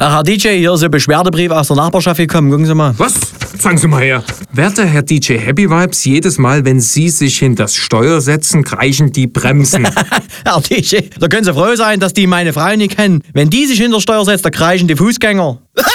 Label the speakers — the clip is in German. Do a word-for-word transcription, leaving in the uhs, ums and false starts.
Speaker 1: Herr D J, hier ist ein Beschwerdebrief aus der Nachbarschaft gekommen. Gucken Sie mal.
Speaker 2: Was? Zeigen Sie mal her. Werter Herr D J Happy Vibes, jedes Mal, wenn Sie sich hinter das Steuer setzen, kreischen die Bremsen.
Speaker 1: Herr D J, da können Sie froh sein, dass die meine Frau nicht kennen. Wenn die sich hinter das Steuer setzt, da kreischen die Fußgänger.